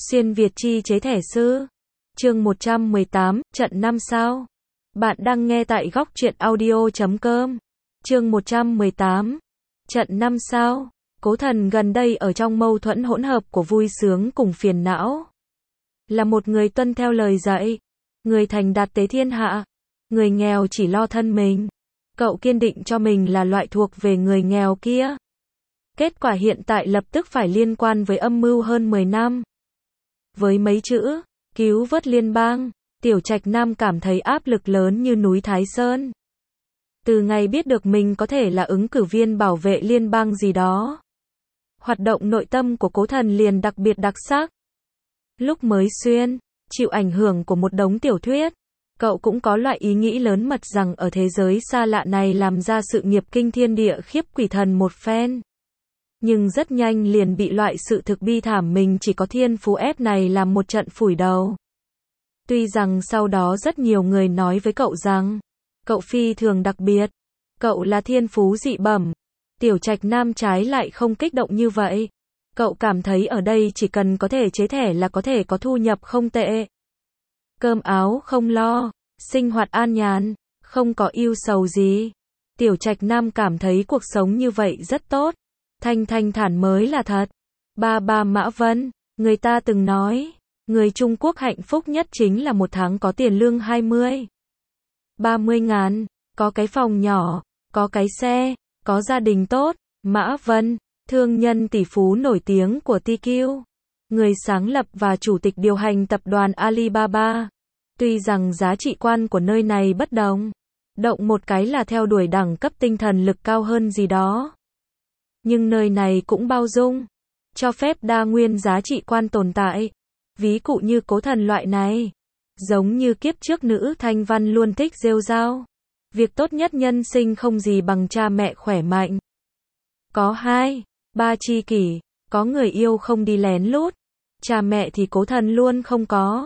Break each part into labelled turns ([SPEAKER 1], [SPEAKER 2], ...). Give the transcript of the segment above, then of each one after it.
[SPEAKER 1] Xuyên Việt chi chế thẻ sư. Chương 118, trận 5 sao. Bạn đang nghe tại góc truyện audio.com. Chương 118, trận 5 sao. Cố Thần gần đây ở trong mâu thuẫn hỗn hợp của vui sướng cùng phiền não. Là một người tuân theo lời dạy, người thành đạt tế thiên hạ, người nghèo chỉ lo thân mình. Cậu kiên định cho mình là loại thuộc về người nghèo kia. Kết quả hiện tại lập tức phải liên quan với âm mưu hơn 10 năm. Với mấy chữ, cứu vớt liên bang, Tiểu Trạch Nam cảm thấy áp lực lớn như núi Thái Sơn. Từ ngày biết được mình có thể là ứng cử viên bảo vệ liên bang gì đó, hoạt động nội tâm của Cố Thần liền đặc biệt đặc sắc. Lúc mới xuyên, chịu ảnh hưởng của một đống tiểu thuyết, cậu cũng có loại ý nghĩ lớn mật rằng ở thế giới xa lạ này làm ra sự nghiệp kinh thiên địa khiếp quỷ thần một phen. Nhưng rất nhanh liền bị loại sự thực bi thảm mình chỉ có thiên phú ép này làm một trận phủi đầu. Tuy rằng sau đó rất nhiều người nói với cậu rằng, cậu phi thường đặc biệt, cậu là thiên phú dị bẩm. Tiểu Trạch Nam trái lại không kích động như vậy. Cậu cảm thấy ở đây chỉ cần có thể chế thẻ là có thể có thu nhập không tệ. Cơm áo không lo, sinh hoạt an nhàn, không có ưu sầu gì. Tiểu Trạch Nam cảm thấy cuộc sống như vậy rất tốt. Thanh thản mới là thật. Ba Mã Vân, người ta từng nói, người Trung Quốc hạnh phúc nhất chính là một tháng có tiền lương 30 ngàn, có cái phòng nhỏ, có cái xe, có gia đình tốt. Mã Vân, thương nhân tỷ phú nổi tiếng của TQ, người sáng lập và chủ tịch điều hành tập đoàn Alibaba. Tuy rằng giá trị quan của nơi này bất đồng, động một cái là theo đuổi đẳng cấp tinh thần lực cao hơn gì đó. Nhưng nơi này cũng bao dung, cho phép đa nguyên giá trị quan tồn tại. Ví dụ như Cố Thần loại này, giống như kiếp trước nữ thanh văn luôn thích rêu rao. Việc tốt nhất nhân sinh không gì bằng cha mẹ khỏe mạnh. Có 2-3 tri kỷ, có người yêu không đi lén lút. Cha mẹ thì Cố Thần luôn không có.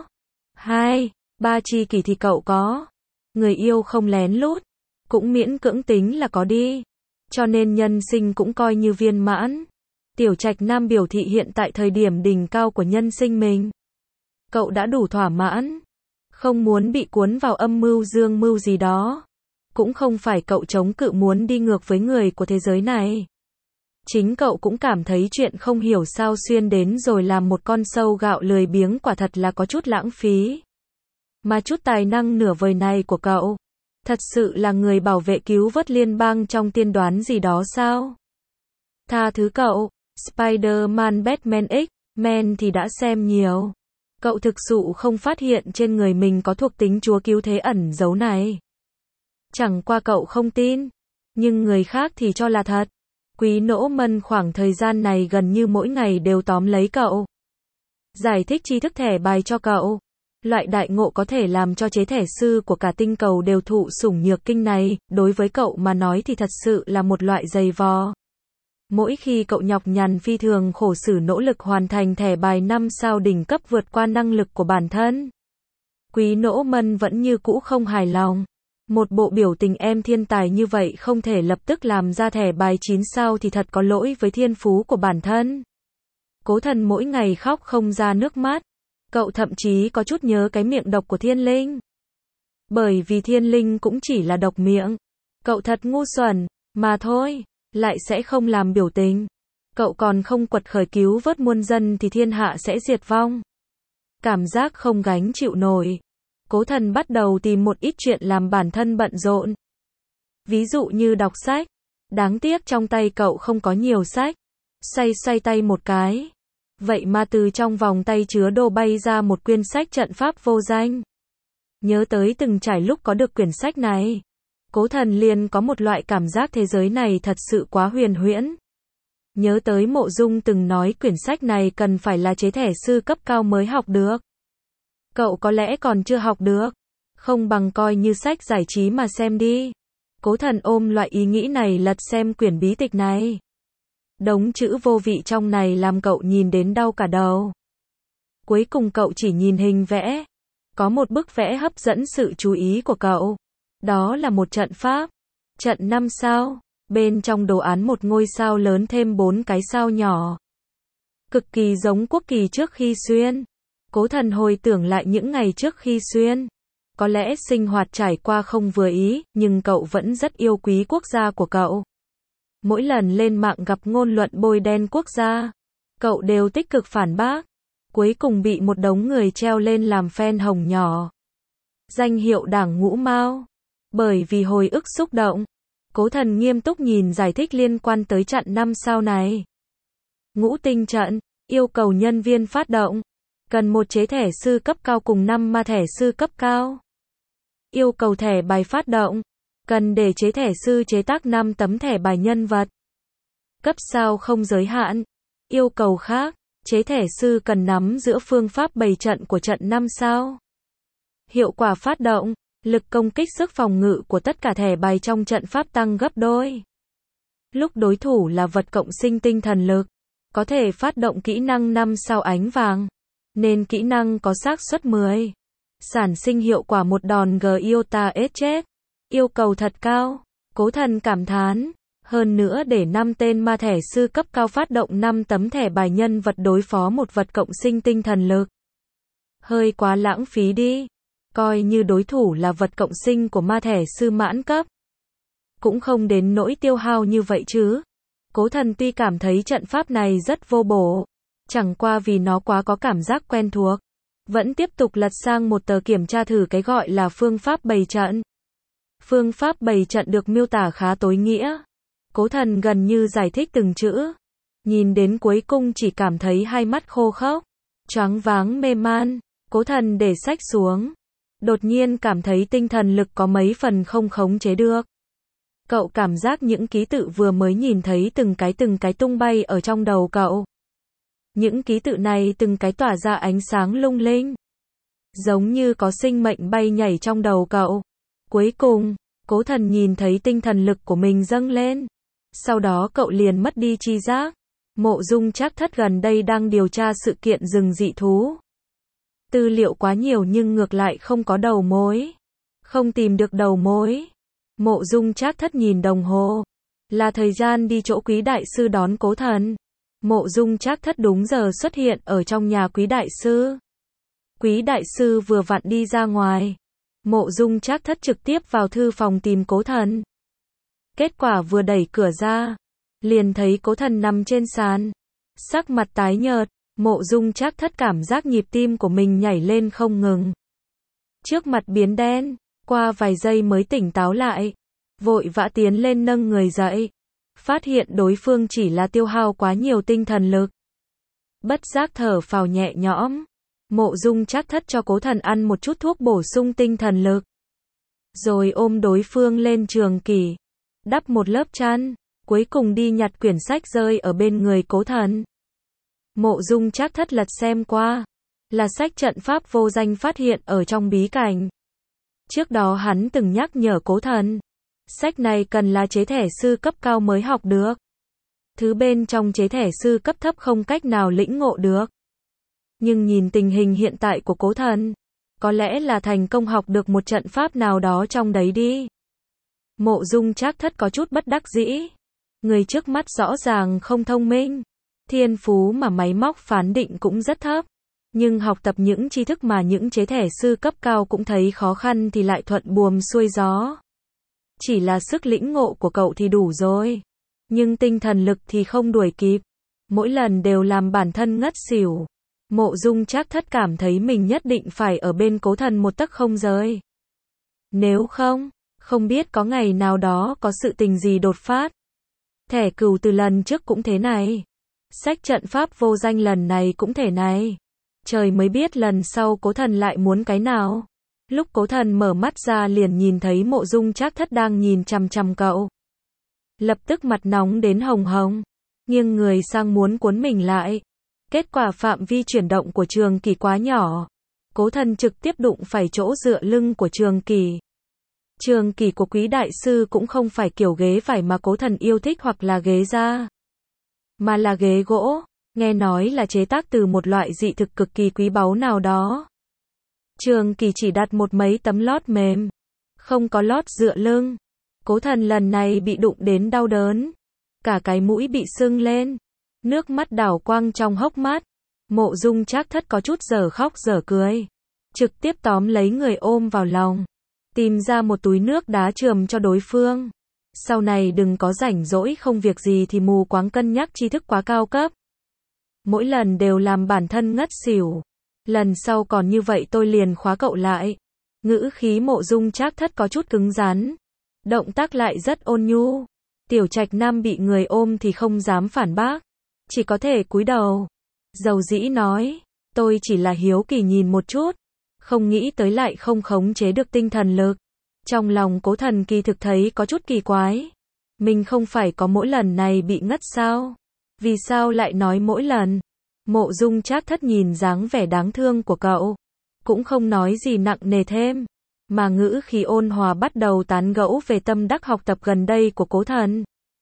[SPEAKER 1] 2-3 tri kỷ thì cậu có. Người yêu không lén lút, cũng miễn cưỡng tính là có đi. Cho nên nhân sinh cũng coi như viên mãn. Tiểu Trạch Nam biểu thị hiện tại thời điểm đỉnh cao của nhân sinh mình, cậu đã đủ thỏa mãn. Không muốn bị cuốn vào âm mưu dương mưu gì đó. Cũng không phải cậu chống cự muốn đi ngược với người của thế giới này. Chính cậu cũng cảm thấy chuyện không hiểu sao xuyên đến rồi làm một con sâu gạo lười biếng quả thật là có chút lãng phí. Mà chút tài năng nửa vời này của cậu, thật sự là người bảo vệ cứu vớt liên bang trong tiên đoán gì đó sao? Tha thứ cậu, Spider-Man Batman X-Men thì đã xem nhiều. Cậu thực sự không phát hiện trên người mình có thuộc tính chúa cứu thế ẩn giấu này. Chẳng qua cậu không tin, nhưng người khác thì cho là thật. Quý Nỗ Mân khoảng thời gian này gần như mỗi ngày đều tóm lấy cậu, giải thích tri thức thẻ bài cho cậu. Loại đại ngộ có thể làm cho chế thẻ sư của cả tinh cầu đều thụ sủng nhược kinh này, đối với cậu mà nói thì thật sự là một loại giày vò. Mỗi khi cậu nhọc nhằn phi thường khổ sở nỗ lực hoàn thành thẻ bài 5 sao đỉnh cấp vượt qua năng lực của bản thân, Quý Nỗ Mân vẫn như cũ không hài lòng. Một bộ biểu tình em thiên tài như vậy không thể lập tức làm ra thẻ bài 9 sao thì thật có lỗi với thiên phú của bản thân. Cố Thần mỗi ngày khóc không ra nước mắt. Cậu thậm chí có chút nhớ cái miệng độc của Thiên Linh. Bởi vì Thiên Linh cũng chỉ là độc miệng. Cậu thật ngu xuẩn, mà thôi, lại sẽ không làm biểu tình. Cậu còn không quật khởi cứu vớt muôn dân thì thiên hạ sẽ diệt vong. Cảm giác không gánh chịu nổi. Cố Thần bắt đầu tìm một ít chuyện làm bản thân bận rộn. Ví dụ như đọc sách. Đáng tiếc trong tay cậu không có nhiều sách. Xoay tay một cái. Vậy mà từ trong vòng tay chứa đồ bay ra một quyển sách trận pháp vô danh. Nhớ tới từng trải lúc có được quyển sách này, Cố Thần liền có một loại cảm giác thế giới này thật sự quá huyền huyễn. Nhớ tới Mộ Dung từng nói quyển sách này cần phải là chế thẻ sư cấp cao mới học được. Cậu có lẽ còn chưa học được, không bằng coi như sách giải trí mà xem đi. Cố Thần ôm loại ý nghĩ này lật xem quyển bí tịch này. Đống chữ vô vị trong này làm cậu nhìn đến đau cả đầu. Cuối cùng cậu chỉ nhìn hình vẽ. Có một bức vẽ hấp dẫn sự chú ý của cậu. Đó là một trận pháp. Trận 5 sao. Bên trong đồ án một ngôi sao lớn thêm 4 cái sao nhỏ. cực kỳ giống quốc kỳ trước khi xuyên. Cố Thần hồi tưởng lại những ngày trước khi xuyên. Có lẽ sinh hoạt trải qua không vừa ý, nhưng cậu vẫn rất yêu quý quốc gia của cậu. Mỗi lần lên mạng gặp ngôn luận bôi đen quốc gia, cậu đều tích cực phản bác. Cuối cùng bị một đống người treo lên làm fan hồng nhỏ. Danh hiệu Đảng Ngũ Mao. Bởi vì hồi ức xúc động, Cố Thần nghiêm túc nhìn giải thích liên quan tới trận 5 sao này. Ngũ tinh trận, yêu cầu nhân viên phát động. Cần một chế thẻ sư cấp cao cùng 5 ma thẻ sư cấp cao. Yêu cầu thẻ bài phát động. Cần để chế thẻ sư chế tác 5 tấm thẻ bài nhân vật. Cấp sao không giới hạn. Yêu cầu khác, chế thẻ sư cần nắm giữ phương pháp bày trận của trận 5 sao. Hiệu quả phát động, lực công kích sức phòng ngự của tất cả thẻ bài trong trận pháp tăng gấp đôi. Lúc đối thủ là vật cộng sinh tinh thần lực, có thể phát động kỹ năng 5 sao ánh vàng, nên kỹ năng có xác suất 10. Sản sinh hiệu quả một đòn Giota S chết. Yêu cầu thật cao, Cố Thần cảm thán. Hơn nữa để 5 tên ma thẻ sư cấp cao phát động 5 tấm thẻ bài nhân vật đối phó một vật cộng sinh tinh thần lực. Hơi quá lãng phí đi. Coi như đối thủ là vật cộng sinh của ma thẻ sư mãn cấp. Cũng không đến nỗi tiêu hao như vậy chứ. Cố Thần tuy cảm thấy trận pháp này rất vô bổ, chẳng qua vì nó quá có cảm giác quen thuộc, vẫn tiếp tục lật sang một tờ kiểm tra thử cái gọi là phương pháp bày trận. Phương pháp bày trận được miêu tả khá tối nghĩa. Cố Thần gần như giải thích từng chữ. Nhìn đến cuối cùng chỉ cảm thấy hai mắt khô khốc, choáng váng mê man. Cố Thần để sách xuống. Đột nhiên cảm thấy tinh thần lực có mấy phần không khống chế được. Cậu cảm giác những ký tự vừa mới nhìn thấy từng cái tung bay ở trong đầu cậu. Những ký tự này từng cái tỏa ra ánh sáng lung linh. Giống như có sinh mệnh bay nhảy trong đầu cậu. Cuối cùng, Cố Thần nhìn thấy tinh thần lực của mình dâng lên. Sau đó cậu liền mất đi tri giác. Mộ Dung Trác Thất gần đây đang điều tra sự kiện rừng dị thú. Tư liệu quá nhiều nhưng ngược lại không có đầu mối. Không tìm được đầu mối. Mộ Dung Trác Thất nhìn đồng hồ. Là thời gian đi chỗ Quý Đại Sư đón Cố Thần. Mộ Dung Trác Thất đúng giờ xuất hiện ở trong nhà Quý Đại Sư. Quý Đại Sư vừa vặn đi ra ngoài. Mộ Dung Trác Thất trực tiếp vào thư phòng tìm Cố Thần. Kết quả vừa đẩy cửa ra, liền thấy Cố Thần nằm trên sàn, sắc mặt tái nhợt. Mộ Dung Trác Thất cảm giác nhịp tim của mình nhảy lên không ngừng. Trước mặt biến đen, qua vài giây mới tỉnh táo lại, vội vã tiến lên nâng người dậy, phát hiện đối phương chỉ là tiêu hao quá nhiều tinh thần lực. Bất giác thở phào nhẹ nhõm. Mộ Dung Trác Thất cho Cố Thần ăn một chút thuốc bổ sung tinh thần lực, rồi ôm đối phương lên trường kỷ, đắp một lớp chăn, cuối cùng đi nhặt quyển sách rơi ở bên người Cố Thần. Mộ Dung Trác Thất lật xem qua, là sách trận pháp vô danh phát hiện ở trong bí cảnh. Trước đó hắn từng nhắc nhở Cố Thần, sách này cần là chế thẻ sư cấp cao mới học được. Thứ bên trong chế thẻ sư cấp thấp không cách nào lĩnh ngộ được. Nhưng nhìn tình hình hiện tại của Cố Thần, có lẽ là thành công học được một trận pháp nào đó trong đấy đi. Mộ Dung Trác Thất có chút bất đắc dĩ. Người trước mắt rõ ràng không thông minh. Thiên phú mà máy móc phán định cũng rất thấp. Nhưng học tập những tri thức mà những chế thẻ sư cấp cao cũng thấy khó khăn thì lại thuận buồm xuôi gió. Chỉ là sức lĩnh ngộ của cậu thì đủ rồi. Nhưng tinh thần lực thì không đuổi kịp. Mỗi lần đều làm bản thân ngất xỉu. Mộ Dung Trác Thất cảm thấy mình nhất định phải ở bên Cố Thần một tấc không rời. Nếu không, không biết có ngày nào đó có sự tình gì đột phát. Thẻ cừu từ lần trước cũng thế này. Sách trận pháp vô danh lần này cũng thể này. Trời mới biết lần sau Cố Thần lại muốn cái nào. Lúc Cố Thần mở mắt ra liền nhìn thấy Mộ Dung Trác Thất đang nhìn chằm chằm cậu. Lập tức mặt nóng đến hồng hồng, nghiêng người sang muốn cuốn mình lại. Kết quả phạm vi chuyển động của trường kỷ quá nhỏ. Cố Thần trực tiếp đụng phải chỗ dựa lưng của trường kỷ. Trường kỷ của Quý Đại Sư cũng không phải kiểu ghế vải mà Cố Thần yêu thích hoặc là ghế da, mà là ghế gỗ, nghe nói là chế tác từ một loại dị thực cực kỳ quý báu nào đó. Trường kỷ chỉ đặt một mấy tấm lót mềm, không có lót dựa lưng. Cố Thần lần này bị đụng đến đau đớn, cả cái mũi bị sưng lên. Nước mắt đảo quang trong hốc mắt. Mộ Dung Trác Thất có chút dở khóc dở cười. Trực tiếp tóm lấy người ôm vào lòng. Tìm ra một túi nước đá chườm cho đối phương. Sau này đừng có rảnh rỗi không việc gì thì mù quáng cân nhắc tri thức quá cao cấp. Mỗi lần đều làm bản thân ngất xỉu. Lần sau còn như vậy tôi liền khóa cậu lại. Ngữ khí Mộ Dung Trác Thất có chút cứng rắn. Động tác lại rất ôn nhu. Tiểu Trạch Nam bị người ôm thì không dám phản bác. Chỉ có thể cúi đầu. Dầu dĩ nói. Tôi chỉ là hiếu kỳ nhìn một chút. Không nghĩ tới lại không khống chế được tinh thần lực. Trong lòng Cố Thần kỳ thực thấy có chút kỳ quái. Mình không phải có mỗi lần này bị ngất sao? Vì sao lại nói mỗi lần? Mộ Dung Trác Thất nhìn dáng vẻ đáng thương của cậu. Cũng không nói gì nặng nề thêm. Mà ngữ khí ôn hòa bắt đầu tán gẫu về tâm đắc học tập gần đây của Cố Thần.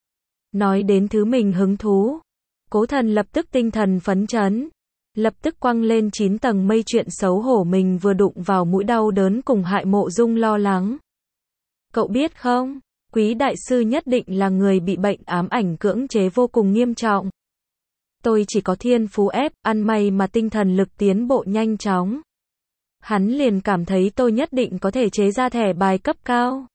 [SPEAKER 1] Nói đến thứ mình hứng thú. Cố Thần lập tức tinh thần phấn chấn. Lập tức quăng lên 9 tầng mây chuyện xấu hổ mình vừa đụng vào mũi đau đớn cùng hại Mộ Dung lo lắng. Cậu biết không, Quý đại sư nhất định là người bị bệnh ám ảnh cưỡng chế vô cùng nghiêm trọng. Tôi chỉ có thiên phú ép, ăn may mà tinh thần lực tiến bộ nhanh chóng. Hắn liền cảm thấy tôi nhất định có thể chế ra thẻ bài cấp cao.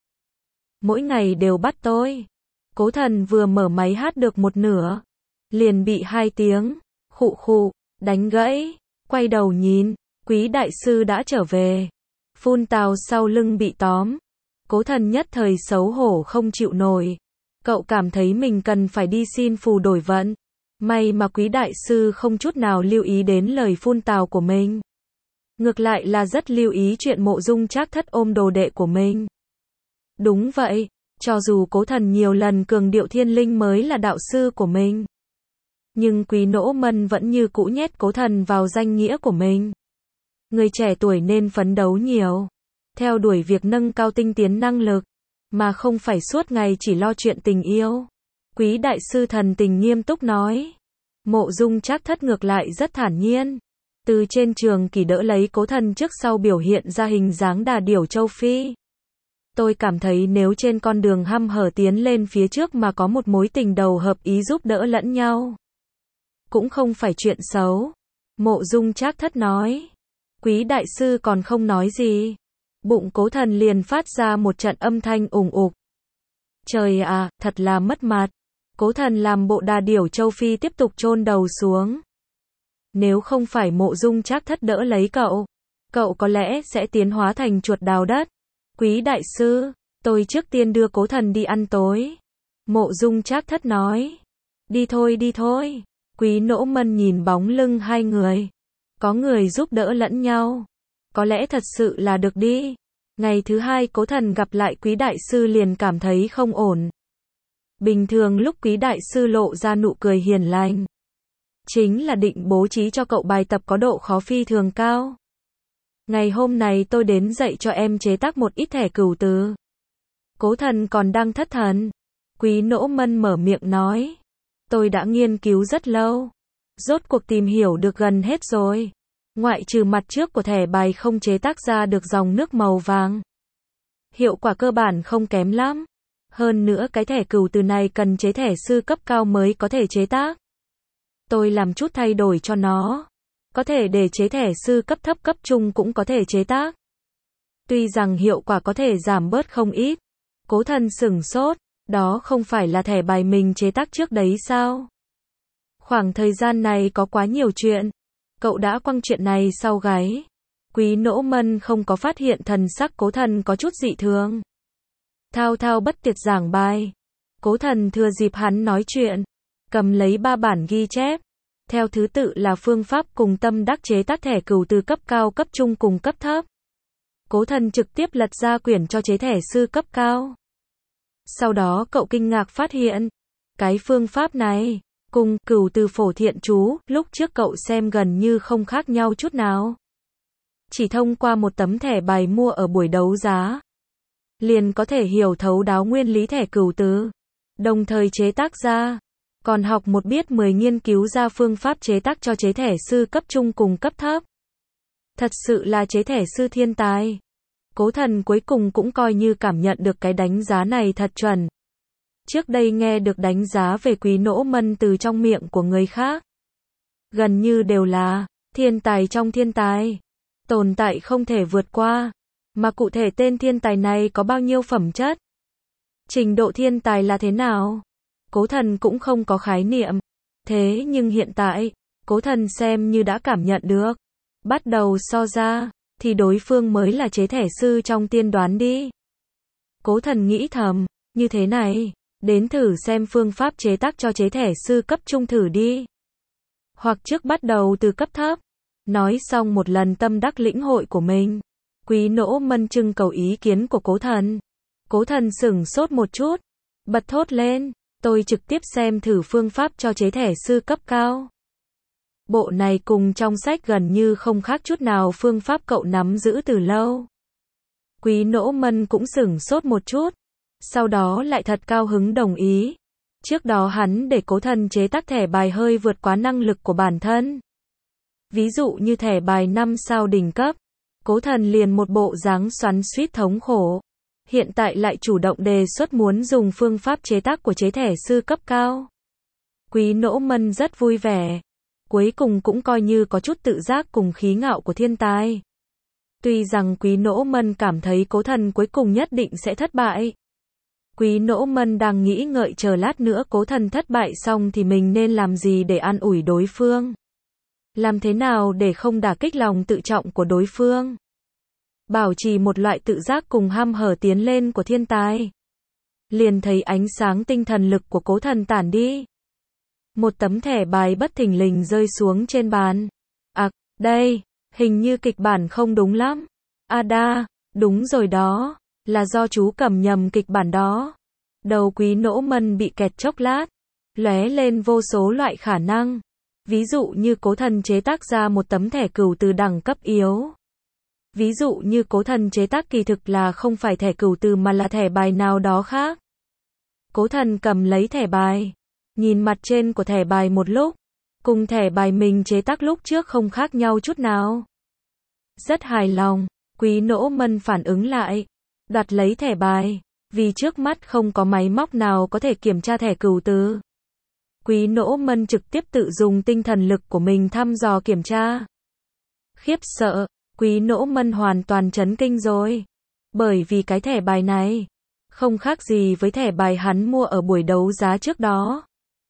[SPEAKER 1] Mỗi ngày đều bắt tôi. Cố Thần vừa mở máy hát được một nửa. Liền bị 2 tiếng, khụ khụ, đánh gãy. Quay đầu nhìn, Quý đại sư đã trở về. Phun tào sau lưng bị tóm. Cố Thần nhất thời xấu hổ không chịu nổi. Cậu cảm thấy mình cần phải đi xin phù đổi vận. May mà Quý đại sư không chút nào lưu ý đến lời phun tào của mình. Ngược lại là rất lưu ý chuyện Mộ Dung Trác Thất ôm đồ đệ của mình. Đúng vậy, cho dù Cố Thần nhiều lần cường điệu Thiên Linh mới là đạo sư của mình. Nhưng Quý Nỗ Mân vẫn như cũ nhét Cố Thần vào danh nghĩa của mình. Người trẻ tuổi nên phấn đấu nhiều. Theo đuổi việc nâng cao tinh tiến năng lực. Mà không phải suốt ngày chỉ lo chuyện tình yêu. Quý đại sư thần tình nghiêm túc nói. Mộ Dung Trác Thất ngược lại rất thản nhiên. Từ trên trường kỳ đỡ lấy Cố Thần trước sau biểu hiện ra hình dáng đà điểu châu Phi. Tôi cảm thấy nếu trên con đường hăm hở tiến lên phía trước mà có một mối tình đầu hợp ý giúp đỡ lẫn nhau. Cũng không phải chuyện xấu. Mộ Dung Trác Thất nói. Quý đại sư còn không nói gì. Bụng Cố Thần liền phát ra một trận âm thanh ủng ục. Trời à, thật là mất mặt. Cố Thần làm bộ đà điểu châu Phi tiếp tục chôn đầu xuống. Nếu không phải Mộ Dung Trác Thất đỡ lấy cậu, cậu có lẽ sẽ tiến hóa thành chuột đào đất. Quý đại sư, tôi trước tiên đưa Cố Thần đi ăn tối. Mộ Dung Trác Thất nói. Đi thôi đi thôi. Quý Nỗ Mân nhìn bóng lưng hai người. Có người giúp đỡ lẫn nhau. Có lẽ thật sự là được đi. Ngày thứ 2 Cố Thần gặp lại Quý đại sư liền cảm thấy không ổn. Bình thường lúc Quý đại sư lộ ra nụ cười hiền lành. Chính là định bố trí cho cậu bài tập có độ khó phi thường cao. Ngày hôm nay tôi đến dạy cho em chế tác một ít thẻ cửu từ. Cố Thần còn đang thất thần. Quý Nỗ Mân mở miệng nói. Tôi đã nghiên cứu rất lâu. Rốt cuộc tìm hiểu được gần hết rồi. Ngoại trừ mặt trước của thẻ bài không chế tác ra được dòng nước màu vàng. Hiệu quả cơ bản không kém lắm. Hơn nữa cái thẻ cửu từ này cần chế thẻ sư cấp cao mới có thể chế tác. Tôi làm chút thay đổi cho nó. Có thể để chế thẻ sư cấp thấp cấp trung cũng có thể chế tác. Tuy rằng hiệu quả có thể giảm bớt không ít. Cố Thần sửng sốt. Đó không phải là thẻ bài mình chế tác trước đấy sao? Khoảng thời gian này có quá nhiều chuyện. Cậu đã quăng chuyện này sau gáy. Quý Nỗ Mân không có phát hiện thần sắc Cố Thần có chút dị thường. Thao thao bất tuyệt giảng bài. Cố Thần thừa dịp hắn nói chuyện. Cầm lấy 3 bản ghi chép. Theo thứ tự là phương pháp cùng tâm đắc chế tác thẻ cửu từ cấp cao cấp trung cùng cấp thấp. Cố Thần trực tiếp lật ra quyển cho chế thẻ sư cấp cao. Sau đó cậu kinh ngạc phát hiện. Cái phương pháp này, cùng cửu từ phổ thiện chú, lúc trước cậu xem gần như không khác nhau chút nào. Chỉ thông qua một tấm thẻ bài mua ở buổi đấu giá. Liền có thể hiểu thấu đáo nguyên lý thẻ cửu từ. Đồng thời chế tác ra. Còn học một biết 10 nghiên cứu ra phương pháp chế tác cho chế thẻ sư cấp trung cùng cấp thấp. Thật sự là chế thẻ sư thiên tài. Cố Thần cuối cùng cũng coi như cảm nhận được cái đánh giá này thật chuẩn. Trước đây nghe được đánh giá về Quý Nỗ Mân từ trong miệng của người khác, gần như đều là thiên tài trong thiên tài, tồn tại không thể vượt qua. Mà cụ thể tên thiên tài này có bao nhiêu phẩm chất? Trình độ thiên tài là thế nào? Cố Thần cũng không có khái niệm. Thế nhưng hiện tại, Cố Thần xem như đã cảm nhận được. Bắt đầu so ra, thì đối phương mới là chế thẻ sư trong tiên đoán đi. Cố Thần nghĩ thầm, như thế này, đến thử xem phương pháp chế tác cho chế thẻ sư cấp trung thử đi. Hoặc trước bắt đầu từ cấp thấp. Nói xong một lần tâm đắc lĩnh hội của mình, Quý Nỗ Mân trưng cầu ý kiến của Cố Thần. Cố Thần sửng sốt một chút, bật thốt lên, tôi trực tiếp xem thử phương pháp cho chế thẻ sư cấp cao. Bộ này cùng trong sách gần như không khác chút nào phương pháp cậu nắm giữ từ lâu. Quý Nỗ Mân cũng sửng sốt một chút, sau đó lại thật cao hứng đồng ý. Trước đó hắn để Cố Thần chế tác thẻ bài hơi vượt quá năng lực của bản thân. Ví dụ như thẻ bài 5 sao đỉnh cấp, Cố Thần liền một bộ dáng xoắn xuýt thống khổ. Hiện tại lại chủ động đề xuất muốn dùng phương pháp chế tác của chế thẻ sư cấp cao. Quý Nỗ Mân rất vui vẻ. Cuối cùng cũng coi như có chút tự giác cùng khí ngạo của thiên tài. Tuy rằng Quý Nỗ Mân cảm thấy Cố Thần cuối cùng nhất định sẽ thất bại. Quý Nỗ Mân đang nghĩ ngợi chờ lát nữa Cố Thần thất bại xong thì mình nên làm gì để an ủi đối phương. Làm thế nào để không đả kích lòng tự trọng của đối phương. Bảo trì một loại tự giác cùng ham hở tiến lên của thiên tài. Liền thấy ánh sáng tinh thần lực của Cố Thần tản đi. Một tấm thẻ bài bất thình lình rơi xuống trên bàn. Đây, hình như kịch bản không đúng lắm. Đa, đúng rồi đó, là do chú cầm nhầm kịch bản đó. Đầu Quý Nỗ Mân bị kẹt chốc lát, lóe lên vô số loại khả năng. Ví dụ như Cố Thần chế tác ra một tấm thẻ cửu từ đẳng cấp yếu. Ví dụ như Cố Thần chế tác kỳ thực là không phải thẻ cửu từ mà là thẻ bài nào đó khác. Cố Thần cầm lấy thẻ bài, nhìn mặt trên của thẻ bài một lúc, cùng thẻ bài mình chế tác lúc trước không khác nhau chút nào. Rất hài lòng, Quý Nỗ Mân phản ứng lại, đặt lấy thẻ bài, vì trước mắt không có máy móc nào có thể kiểm tra thẻ cửu từ. Quý Nỗ Mân trực tiếp tự dùng tinh thần lực của mình thăm dò kiểm tra. Khiếp sợ, Quý Nỗ Mân hoàn toàn chấn kinh rồi. Bởi vì cái thẻ bài này, không khác gì với thẻ bài hắn mua ở buổi đấu giá trước đó.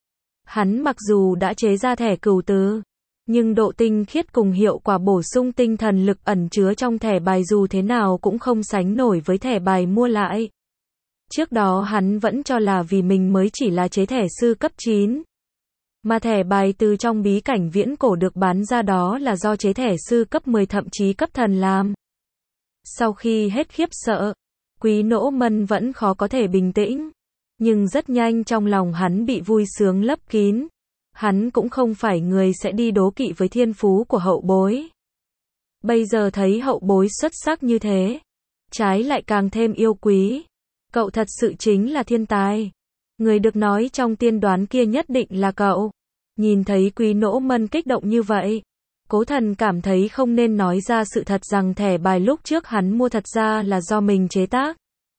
[SPEAKER 1] Hắn mặc dù đã chế ra thẻ cửu từ, nhưng độ tinh khiết cùng hiệu quả bổ sung tinh thần lực ẩn chứa trong thẻ bài dù thế nào cũng không sánh nổi với thẻ bài mua lại. Trước đó hắn vẫn cho là vì mình mới chỉ là chế thẻ sư cấp 9. Mà thẻ bài từ trong bí cảnh viễn cổ được bán ra đó là do chế thẻ sư cấp 10 thậm chí cấp thần làm. Sau khi hết khiếp sợ, Quý Nỗ Mân vẫn khó có thể bình tĩnh. Nhưng rất nhanh trong lòng hắn bị vui sướng lấp kín. Hắn cũng không phải người sẽ đi đố kỵ với thiên phú của hậu bối. Bây giờ thấy hậu bối xuất sắc như thế, trái lại càng thêm yêu quý. Cậu thật sự chính là thiên tài. Người được nói trong tiên đoán kia nhất định là cậu. Nhìn thấy Quý Nỗ Mân kích động như vậy, Cố Thần cảm thấy không nên nói ra sự thật rằng thẻ bài lúc trước hắn mua thật ra là do mình chế tác.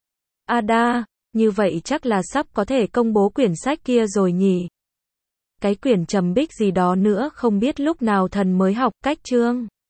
[SPEAKER 1] Đa, như vậy chắc là sắp có thể công bố quyển sách kia rồi nhỉ. Cái quyển trầm bích gì đó nữa không biết lúc nào thần mới học cách chương.